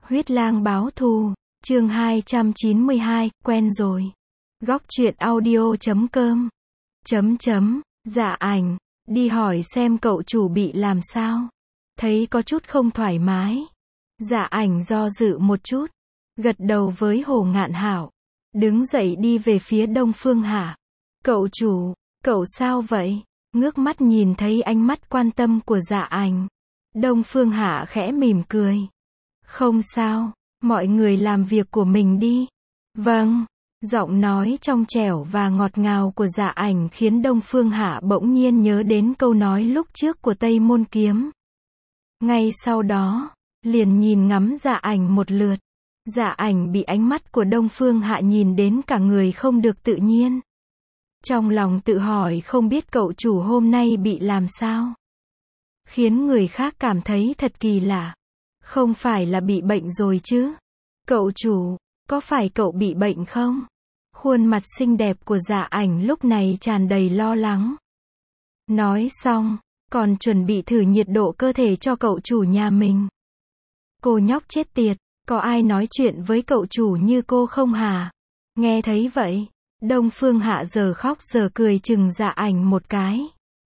Huyết lang báo thù, chương 292, quen rồi. Góc truyện audio.com. Dạ ảnh, đi hỏi xem cậu chủ bị làm sao. Thấy có chút không thoải mái. Dạ ảnh do dự một chút, gật đầu với Hồ Ngạn Hảo. Đứng dậy đi về phía Đông Phương Hạ. Cậu chủ, cậu sao vậy? Ngước mắt nhìn thấy ánh mắt quan tâm của dạ ảnh. Đông Phương Hạ khẽ mỉm cười. Không sao, mọi người làm việc của mình đi. Vâng, giọng nói trong trẻo và ngọt ngào của dạ ảnh khiến Đông Phương Hạ bỗng nhiên nhớ đến câu nói lúc trước của Tây Môn Kiếm. Ngay sau đó, liền nhìn ngắm dạ ảnh một lượt. Dạ ảnh bị ánh mắt của Đông Phương Hạ nhìn đến cả người không được tự nhiên. Trong lòng tự hỏi không biết cậu chủ hôm nay bị làm sao. Khiến người khác cảm thấy thật kỳ lạ. Không phải là bị bệnh rồi chứ? Cậu chủ, có phải cậu bị bệnh không? Khuôn mặt xinh đẹp của dạ ảnh lúc này tràn đầy lo lắng. Nói xong, còn chuẩn bị thử nhiệt độ cơ thể cho cậu chủ nhà mình. Cô nhóc chết tiệt, có ai nói chuyện với cậu chủ như cô không hả? Nghe thấy vậy, Đông Phương Hạ giờ khóc giờ cười chừng dạ ảnh một cái.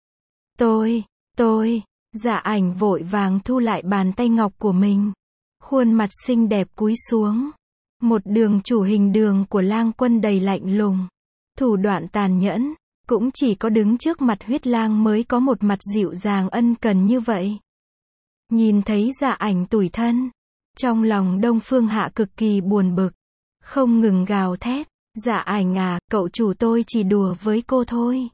Dạ ảnh vội vàng thu lại bàn tay ngọc của mình. Khuôn mặt xinh đẹp cúi xuống. Một đường chủ hình đường của lang quân đầy lạnh lùng. Thủ đoạn tàn nhẫn, cũng chỉ có đứng trước mặt huyết lang mới có một mặt dịu dàng ân cần như vậy. Nhìn thấy dạ ảnh tủi thân. Trong lòng Đông Phương Hạ cực kỳ buồn bực. Không ngừng gào thét. Dạ ảnh à, cậu chủ tôi chỉ đùa với cô thôi.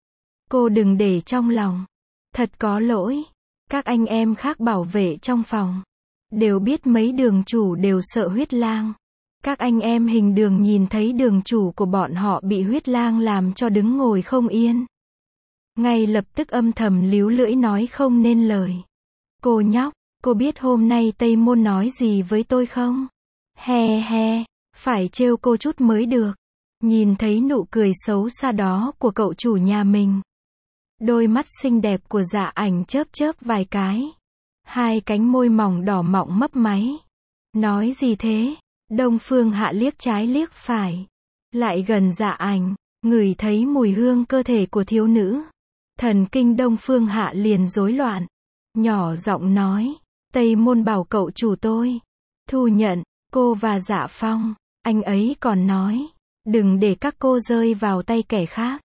Cô đừng để trong lòng. Thật có lỗi. Các anh em khác bảo vệ trong phòng đều biết mấy đường chủ đều sợ huyết lang. Các anh em hình đường nhìn thấy đường chủ của bọn họ bị huyết lang làm cho đứng ngồi không yên. Ngay lập tức âm thầm líu lưỡi nói không nên lời. Cô nhóc, cô biết hôm nay Tây Môn nói gì với tôi không? He, phải trêu cô chút mới được. Nhìn thấy nụ cười xấu xa đó của cậu chủ nhà mình. Đôi mắt xinh đẹp của dạ ảnh chớp chớp vài cái. Hai cánh môi mỏng đỏ mọng mấp máy. Nói gì thế? Đông Phương Hạ liếc trái liếc phải. Lại gần dạ ảnh, ngửi thấy mùi hương cơ thể của thiếu nữ. Thần kinh Đông Phương Hạ liền rối loạn. Nhỏ giọng nói, Tây Môn bảo cậu chủ tôi thu nhận cô và Dạ Phong. Anh ấy còn nói, đừng để các cô rơi vào tay kẻ khác.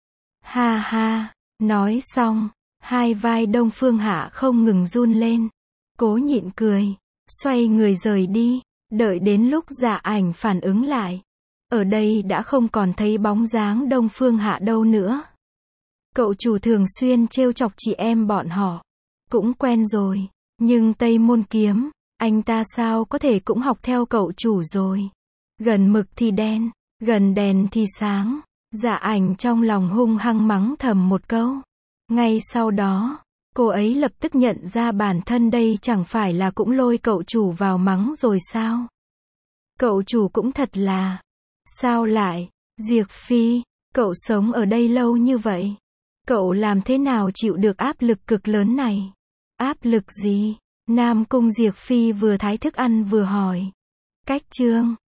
Ha. Nói xong, hai vai Đông Phương Hạ không ngừng run lên. Cố nhịn cười, xoay người rời đi. Đợi đến lúc dạ ảnh phản ứng lại, ở đây đã không còn thấy bóng dáng Đông Phương Hạ đâu nữa. Cậu chủ thường xuyên trêu chọc chị em bọn họ, cũng quen rồi. Nhưng Tây Môn Kiếm, anh ta sao có thể cũng học theo cậu chủ rồi. Gần mực thì đen, gần đèn thì sáng. Dạ ảnh trong lòng hung hăng mắng thầm một câu. Ngay sau đó, cô ấy lập tức nhận ra bản thân đây chẳng phải là cũng lôi cậu chủ vào mắng rồi sao? Cậu chủ cũng thật là... Sao lại? Diệp Phi, cậu sống ở đây lâu như vậy. Cậu làm thế nào chịu được áp lực cực lớn này? Áp lực gì? Nam Cung Diệp Phi vừa thái thức ăn vừa hỏi. Cách chương